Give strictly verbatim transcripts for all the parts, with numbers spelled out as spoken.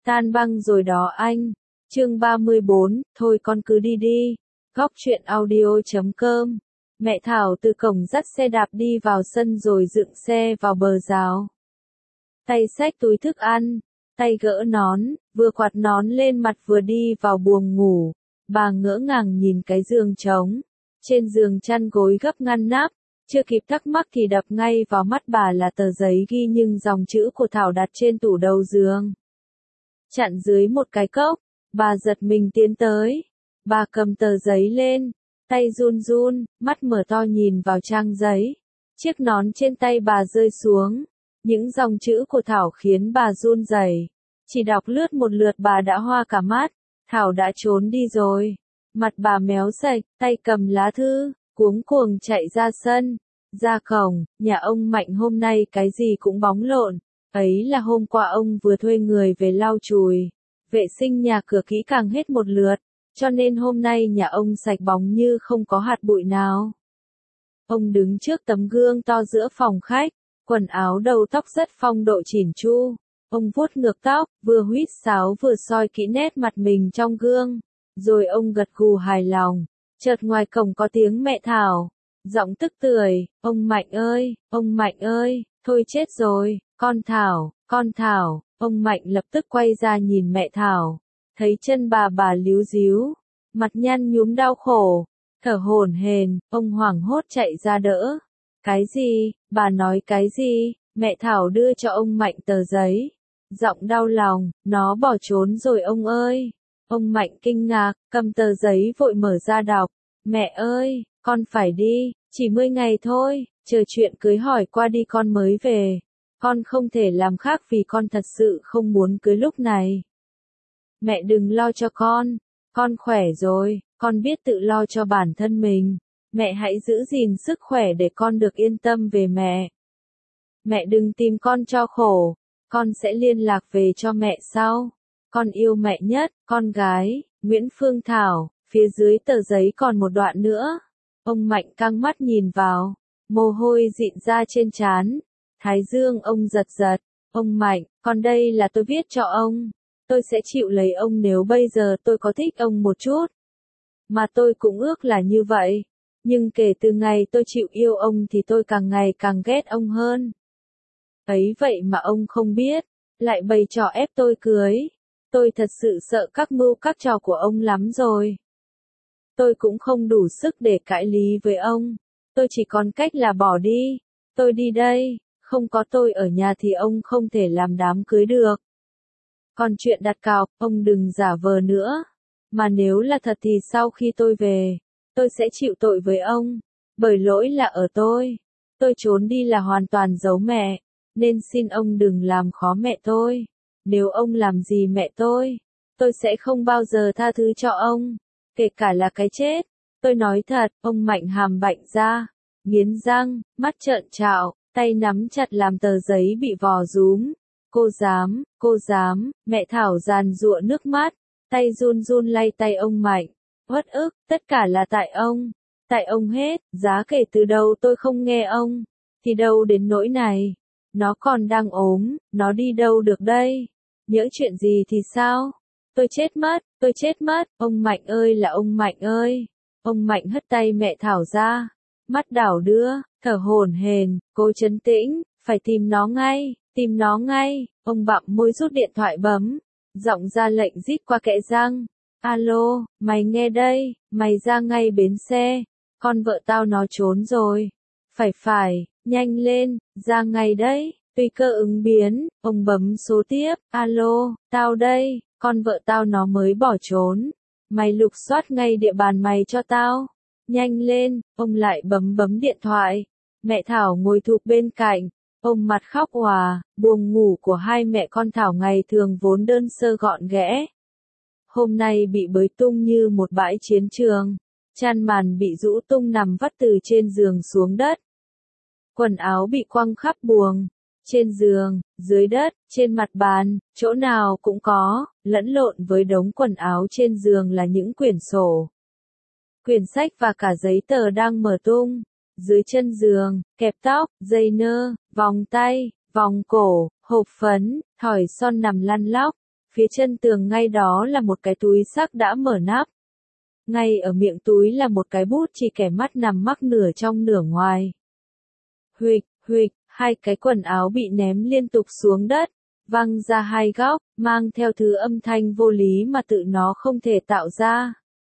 Tan băng rồi đó anh. Chương ba mươi bốn, thôi con cứ đi đi. Góc truyện audio chấm com. Mẹ Thảo từ cổng dắt xe đạp đi vào sân rồi dựng xe vào bờ rào. Tay xách túi thức ăn, tay gỡ nón, vừa quạt nón lên mặt vừa đi vào buồng ngủ. Bà ngỡ ngàng nhìn cái giường trống. Trên giường chăn gối gấp ngăn nắp. Chưa kịp thắc mắc thì đập ngay vào mắt bà là tờ giấy ghi nhưng dòng chữ của Thảo đặt trên tủ đầu giường. Chặn dưới một cái cốc, bà giật mình tiến tới. Bà cầm tờ giấy lên, tay run run, mắt mở to nhìn vào trang giấy. Chiếc nón trên tay bà rơi xuống. Những dòng chữ của Thảo khiến bà run rẩy. Chỉ đọc lướt một lượt bà đã hoa cả mắt. Thảo đã trốn đi rồi. Mặt bà méo sạch, tay cầm lá thư, cuống cuồng chạy ra sân. Ra cổng, nhà ông Mạnh hôm nay cái gì cũng bóng lộn. Ấy là hôm qua ông vừa thuê người về lau chùi, vệ sinh nhà cửa kỹ càng hết một lượt, cho nên hôm nay nhà ông sạch bóng như không có hạt bụi nào. Ông đứng trước tấm gương to giữa phòng khách, quần áo đầu tóc rất phong độ chỉn chu. Ông vuốt ngược tóc, vừa huýt sáo vừa soi kỹ nét mặt mình trong gương. Rồi ông gật gù hài lòng. Chợt ngoài cổng có tiếng mẹ Thảo. Giọng tức tưởi, ông Mạnh ơi, ông Mạnh ơi, thôi chết rồi, con Thảo, con Thảo. Ông Mạnh lập tức quay ra nhìn mẹ Thảo. Thấy chân bà bà líu díu, mặt nhăn nhúm đau khổ, thở hổn hển, ông hoảng hốt chạy ra đỡ. Cái gì, bà nói cái gì? Mẹ Thảo đưa cho ông Mạnh tờ giấy. Giọng đau lòng, nó bỏ trốn rồi ông ơi. Ông Mạnh kinh ngạc, cầm tờ giấy vội mở ra đọc. Mẹ ơi, con phải đi, chỉ mười ngày thôi, chờ chuyện cưới hỏi qua đi con mới về. Con không thể làm khác vì con thật sự không muốn cưới lúc này. Mẹ đừng lo cho con, con khỏe rồi, con biết tự lo cho bản thân mình. Mẹ hãy giữ gìn sức khỏe để con được yên tâm về mẹ. Mẹ đừng tìm con cho khổ, con sẽ liên lạc về cho mẹ sau. Con yêu mẹ nhất, con gái, Nguyễn Phương Thảo. Phía dưới tờ giấy còn một đoạn nữa. Ông Mạnh căng mắt nhìn vào, mồ hôi dịn ra trên trán. Thái dương ông giật giật. Ông Mạnh, còn đây là tôi viết cho ông. Tôi sẽ chịu lấy ông nếu bây giờ tôi có thích ông một chút. Mà tôi cũng ước là như vậy. Nhưng kể từ ngày tôi chịu yêu ông thì tôi càng ngày càng ghét ông hơn. Ấy vậy mà ông không biết, lại bày trò ép tôi cưới. Tôi thật sự sợ các mưu các trò của ông lắm rồi. Tôi cũng không đủ sức để cãi lý với ông. Tôi chỉ còn cách là bỏ đi. Tôi đi đây, không có tôi ở nhà thì ông không thể làm đám cưới được. Còn chuyện đặt cọc, ông đừng giả vờ nữa. Mà nếu là thật thì sau khi tôi về, tôi sẽ chịu tội với ông. Bởi lỗi là ở tôi. Tôi trốn đi là hoàn toàn giấu mẹ. Nên xin ông đừng làm khó mẹ tôi. Nếu ông làm gì mẹ tôi, tôi sẽ không bao giờ tha thứ cho ông. Kể cả là cái chết. Tôi nói thật, ông Mạnh hàm bạnh ra, nghiến răng, mắt trợn trạo, tay nắm chặt làm tờ giấy bị vò rúm. Cô dám, cô dám, mẹ Thảo giàn giụa nước mắt, tay run run lay tay ông Mạnh. Uất ức, tất cả là tại ông, tại ông hết, giá kể từ đầu tôi không nghe ông, thì đâu đến nỗi này. Nó còn đang ốm, nó đi đâu được đây? Nhỡ chuyện gì thì sao? Tôi chết mất, tôi chết mất, ông Mạnh ơi là ông Mạnh ơi. Ông Mạnh hất tay mẹ Thảo ra, mắt đảo đưa, thở hổn hển, cố trấn tĩnh, phải tìm nó ngay, tìm nó ngay. Ông bặm môi rút điện thoại bấm, giọng ra lệnh rít qua kẽ răng. Alo, mày nghe đây, mày ra ngay bến xe, con vợ tao nó trốn rồi. Phải phải, nhanh lên, ra ngay đấy. Tùy cơ ứng biến, ông bấm số tiếp. Alo, tao đây, con vợ tao nó mới bỏ trốn. Mày lục soát ngay địa bàn mày cho tao. Nhanh lên, ông lại bấm bấm điện thoại. Mẹ Thảo ngồi thụp bên cạnh, ông mặt khóc òa. Buồng ngủ của hai mẹ con Thảo ngày thường vốn đơn sơ gọn ghẽ. Hôm nay bị bới tung như một bãi chiến trường. Chăn màn bị rũ tung nằm vắt từ trên giường xuống đất. Quần áo bị quăng khắp buồng. Trên giường, dưới đất, trên mặt bàn, chỗ nào cũng có, lẫn lộn với đống quần áo trên giường là những quyển sổ, quyển sách và cả giấy tờ đang mở tung. Dưới chân giường, kẹp tóc, dây nơ, vòng tay, vòng cổ, hộp phấn, thỏi son nằm lăn lóc. Phía chân tường ngay đó là một cái túi xách đã mở nắp. Ngay ở miệng túi là một cái bút chỉ kẻ mắt nằm mắc nửa trong nửa ngoài. Huỵch, huỵch, hai cái quần áo bị ném liên tục xuống đất, văng ra hai góc, mang theo thứ âm thanh vô lý mà tự nó không thể tạo ra.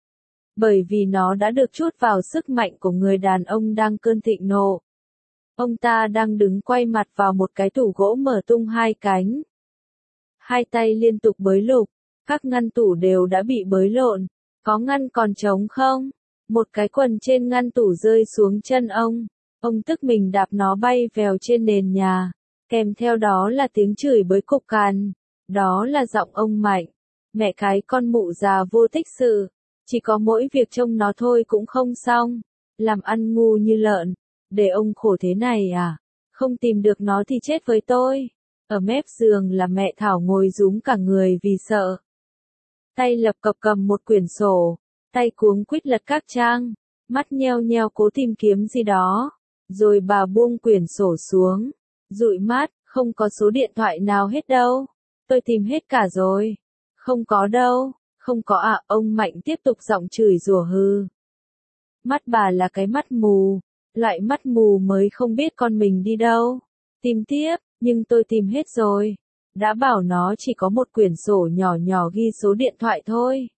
Bởi vì nó đã được trút vào sức mạnh của người đàn ông đang cơn thịnh nộ. Ông ta đang đứng quay mặt vào một cái tủ gỗ mở tung hai cánh. Hai tay liên tục bới lục, các ngăn tủ đều đã bị bới lộn. Có ngăn còn trống không? Một cái quần trên ngăn tủ rơi xuống chân ông. Ông tức mình đạp nó bay vèo trên nền nhà. Kèm theo đó là tiếng chửi bới cục cằn. Đó là giọng ông Mạnh. Mẹ cái con mụ già vô tích sự. Chỉ có mỗi việc trông nó thôi cũng không xong. Làm ăn ngu như lợn. Để ông khổ thế này à? Không tìm được nó thì chết với tôi. Ở mép giường là mẹ Thảo ngồi rúm cả người vì sợ. Tay lập cập cầm một quyển sổ, tay cuống quýt lật các trang, mắt nheo nheo cố tìm kiếm gì đó. Rồi bà buông quyển sổ xuống, dụi mắt, không có số điện thoại nào hết đâu. Tôi tìm hết cả rồi. Không có đâu, không có ạ. À, ông Mạnh tiếp tục giọng chửi rủa hư. Mắt bà là cái mắt mù, loại mắt mù mới không biết con mình đi đâu. Tìm tiếp, nhưng tôi tìm hết rồi. Đã bảo nó chỉ có một quyển sổ nhỏ nhỏ ghi số điện thoại thôi.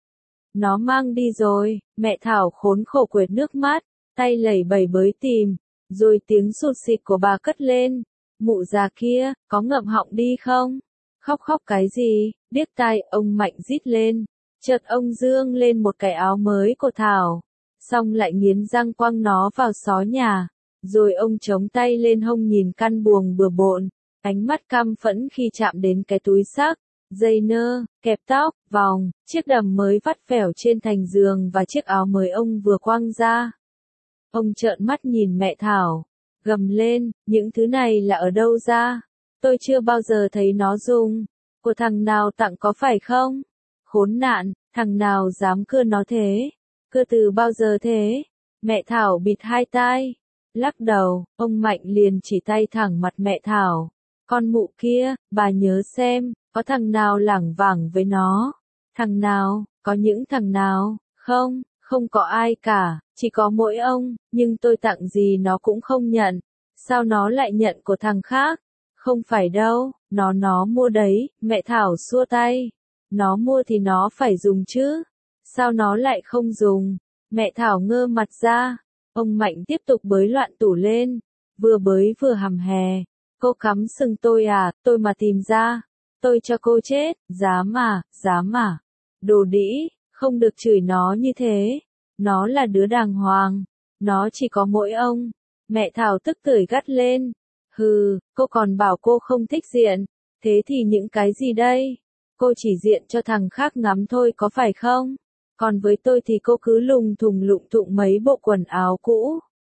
Nó mang đi rồi, mẹ Thảo khốn khổ quệt nước mắt, tay lẩy bẩy bới tìm, rồi tiếng sụt sịt của bà cất lên. Mụ già kia, có ngậm họng đi không? Khóc khóc cái gì? Điếc tai, ông Mạnh rít lên. Chợt ông dương lên một cái áo mới của Thảo, xong lại nghiến răng quăng nó vào xó nhà. Rồi ông chống tay lên hông nhìn căn buồng bừa bộn, ánh mắt căm phẫn khi chạm đến cái túi xách, dây nơ, kẹp tóc, vòng, chiếc đầm mới vắt vẻo trên thành giường và chiếc áo mới ông vừa quăng ra. Ông trợn mắt nhìn mẹ Thảo, gầm lên, những thứ này là ở đâu ra? Tôi chưa bao giờ thấy nó dùng. Của thằng nào tặng có phải không? Khốn nạn, thằng nào dám cưa nó thế? Cưa từ bao giờ thế? Mẹ Thảo bịt hai tai. Lắc đầu, ông Mạnh liền chỉ tay thẳng mặt mẹ Thảo. Con mụ kia, bà nhớ xem, có thằng nào lảng vảng với nó? Thằng nào, có những thằng nào? Không, không có ai cả, chỉ có mỗi ông, nhưng tôi tặng gì nó cũng không nhận. Sao nó lại nhận của thằng khác? Không phải đâu, nó nó mua đấy, mẹ Thảo xua tay. Nó mua thì nó phải dùng chứ. Sao nó lại không dùng? Mẹ Thảo ngơ mặt ra. Ông Mạnh tiếp tục bới loạn tủ lên, vừa bới vừa hằm hè. Cô cắm sừng tôi à, tôi mà tìm ra, tôi cho cô chết, dám à, dám à. Đồ đĩ, không được chửi nó như thế. Nó là đứa đàng hoàng, nó chỉ có mỗi ông. Mẹ Thảo tức tưởi gắt lên. Hừ, cô còn bảo cô không thích diện, thế thì những cái gì đây? Cô chỉ diện cho thằng khác ngắm thôi có phải không? Còn với tôi thì cô cứ lùng thùng lụng thụng mấy bộ quần áo cũ.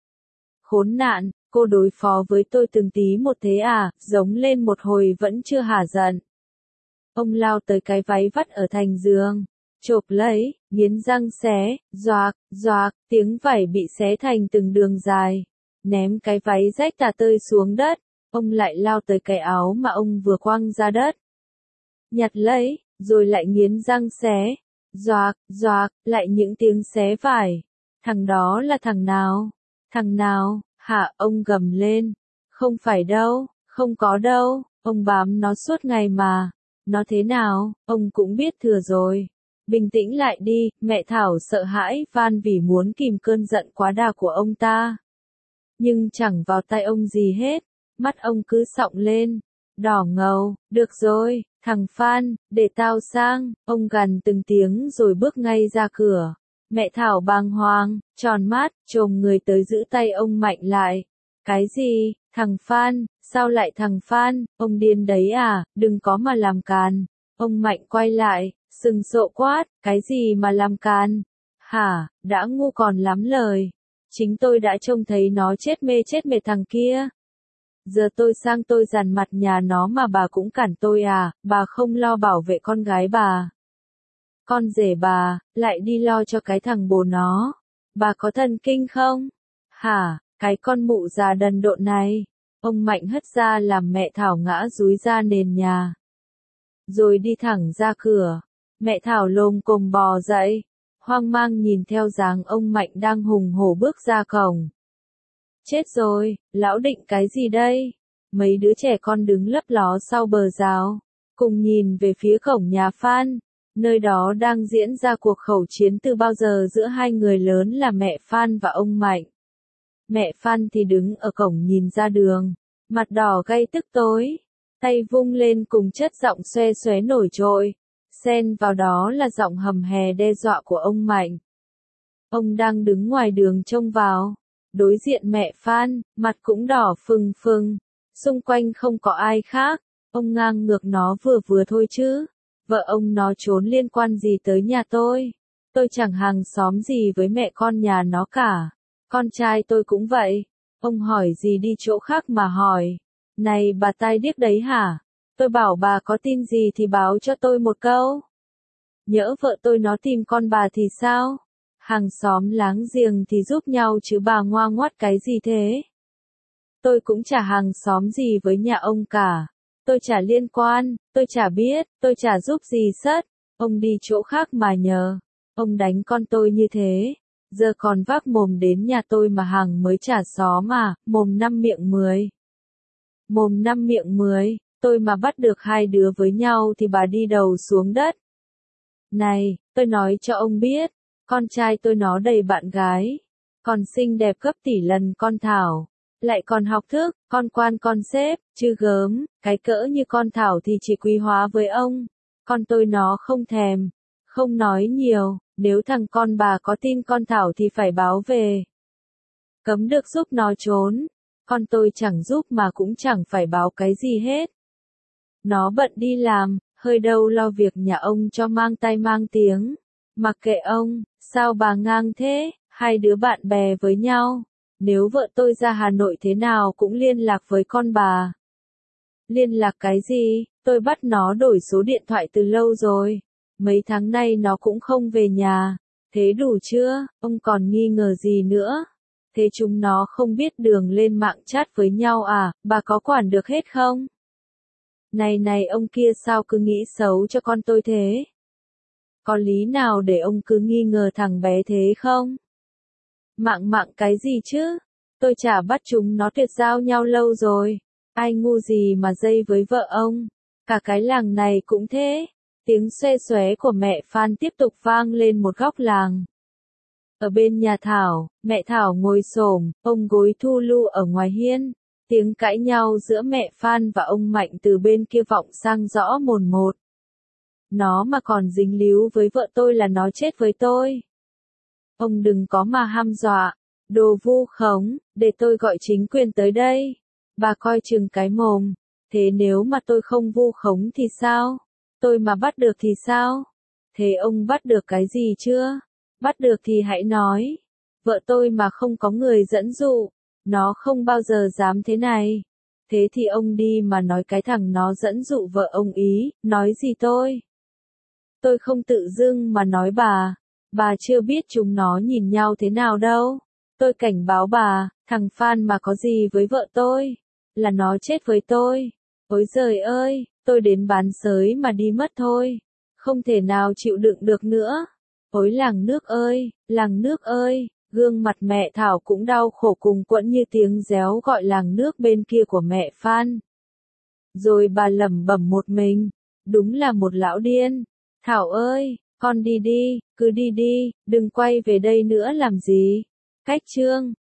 Khốn nạn, cô đối phó với tôi từng tí một thế à, giống lên một hồi vẫn chưa hả giận. Ông lao tới cái váy vắt ở thành giường, chộp lấy, nghiến răng xé, doạc, doạc, tiếng vải bị xé thành từng đường dài. Ném cái váy rách tả tơi xuống đất, ông lại lao tới cái áo mà ông vừa quăng ra đất. Nhặt lấy, rồi lại nghiến răng xé. Doạc, doạc, lại những tiếng xé vải. Thằng đó là thằng nào? Thằng nào? Hả, ông gầm lên. Không phải đâu, không có đâu, ông bám nó suốt ngày mà. Nó thế nào, ông cũng biết thừa rồi. Bình tĩnh lại đi, mẹ Thảo sợ hãi van vì muốn kìm cơn giận quá đà của ông ta. Nhưng chẳng vào tay ông gì hết, mắt ông cứ sọng lên. Đỏ ngầu, được rồi, thằng Phan, để tao sang, ông gằn từng tiếng rồi bước ngay ra cửa. Mẹ Thảo bàng hoàng, tròn mắt, chồm người tới giữ tay ông Mạnh lại. Cái gì, thằng Phan, sao lại thằng Phan, ông điên đấy à, đừng có mà làm càn. Ông Mạnh quay lại, sừng sộ quát, cái gì mà làm càn? Hả, đã ngu còn lắm lời. Chính tôi đã trông thấy nó chết mê chết mệt thằng kia. Giờ tôi sang tôi dằn mặt nhà nó mà bà cũng cản tôi à, bà không lo bảo vệ con gái bà. Con rể bà, lại đi lo cho cái thằng bồ nó. Bà có thần kinh không? Hả, cái con mụ già đần độn này. Ông Mạnh hất ra làm mẹ Thảo ngã dúi ra nền nhà. rồi đi thẳng ra cửa. Mẹ Thảo lồm cồm bò dậy, hoang mang nhìn theo dáng ông Mạnh đang hùng hổ bước ra cổng. Chết rồi, lão định cái gì đây? Mấy đứa trẻ con đứng lấp ló sau bờ rào, cùng nhìn về phía cổng nhà Phan, nơi đó đang diễn ra cuộc khẩu chiến từ bao giờ giữa hai người lớn là mẹ Phan và ông Mạnh. Mẹ Phan thì đứng ở cổng nhìn ra đường, mặt đỏ gay tức tối, tay vung lên cùng chất giọng xoe xoé nổi trội, xen vào đó là giọng hầm hè đe dọa của ông Mạnh. Ông đang đứng ngoài đường trông vào, đối diện mẹ Phan, mặt cũng đỏ phừng phừng, xung quanh không có ai khác, ông ngang ngược nó vừa vừa thôi chứ, vợ ông nó trốn liên quan gì tới nhà tôi, tôi chẳng hàng xóm gì với mẹ con nhà nó cả, con trai tôi cũng vậy, ông hỏi gì đi chỗ khác mà hỏi, này bà tai điếc đấy hả, tôi bảo bà có tin gì thì báo cho tôi một câu, nhỡ vợ tôi nó tìm con bà thì sao? Hàng xóm láng giềng thì giúp nhau chứ bà ngoa ngoắt cái gì thế? Tôi cũng chả hàng xóm gì với nhà ông cả. Tôi chả liên quan, tôi chả biết, tôi chả giúp gì sất. Ông đi chỗ khác mà nhờ. Ông đánh con tôi như thế. Giờ còn vác mồm đến nhà tôi mà hàng mới trả xóm mà, mồm năm miệng mười. Mồm năm miệng mười, tôi mà bắt được hai đứa với nhau thì bà đi đầu xuống đất. Này, tôi nói cho ông biết. Con trai tôi nó đầy bạn gái, còn xinh đẹp gấp tỷ lần con Thảo, lại còn học thức, con quan con xếp, chứ gớm, cái cỡ như con Thảo thì chỉ quý hóa với ông, con tôi nó không thèm, không nói nhiều, nếu thằng con bà có tin con Thảo thì phải báo về. Cấm được giúp nó trốn, con tôi chẳng giúp mà cũng chẳng phải báo cái gì hết. Nó bận đi làm, hơi đâu lo việc nhà ông cho mang tay mang tiếng. Mặc kệ ông, sao bà ngang thế, hai đứa bạn bè với nhau, nếu vợ tôi ra Hà Nội thế nào cũng liên lạc với con bà. Liên lạc cái gì, tôi bắt nó đổi số điện thoại từ lâu rồi, mấy tháng nay nó cũng không về nhà, thế đủ chưa, ông còn nghi ngờ gì nữa, thế chúng nó không biết đường lên mạng chat với nhau à, bà có quản được hết không? Này này ông kia sao cứ nghĩ xấu cho con tôi thế? Có lý nào để ông cứ nghi ngờ thằng bé thế không? Mạng mạng cái gì chứ? Tôi chả bắt chúng nó tuyệt giao nhau lâu rồi. Ai ngu gì mà dây với vợ ông? Cả cái làng này cũng thế. Tiếng xoe xoé của mẹ Phan tiếp tục vang lên một góc làng. Ở bên nhà Thảo, mẹ Thảo ngồi xổm, ông gối thu lu ở ngoài hiên. Tiếng cãi nhau giữa mẹ Phan và ông Mạnh từ bên kia vọng sang rõ mồn một. Nó mà còn dính líu với vợ tôi là nó chết với tôi. Ông đừng có mà ham dọa, đồ vu khống, để tôi gọi chính quyền tới đây. Bà coi chừng cái mồm, thế nếu mà tôi không vu khống thì sao? Tôi mà bắt được thì sao? Thế ông bắt được cái gì chưa? Bắt được thì hãy nói. Vợ tôi mà không có người dẫn dụ, nó không bao giờ dám thế này. Thế thì ông đi mà nói cái thằng nó dẫn dụ vợ ông ý, nói gì tôi? Tôi không tự dưng mà nói bà, bà chưa biết chúng nó nhìn nhau thế nào đâu. Tôi cảnh báo bà, thằng Phan mà có gì với vợ tôi, là nó chết với tôi. Ôi giời ơi, tôi đến bán sới mà đi mất thôi. Không thể nào chịu đựng được nữa. Ôi làng nước ơi, làng nước ơi, gương mặt mẹ Thảo cũng đau khổ cùng quẫn như tiếng réo gọi làng nước bên kia của mẹ Phan. Rồi bà lẩm bẩm một mình, đúng là một lão điên. Thảo ơi, con đi đi, cứ đi đi, đừng quay về đây nữa làm gì. Cách chương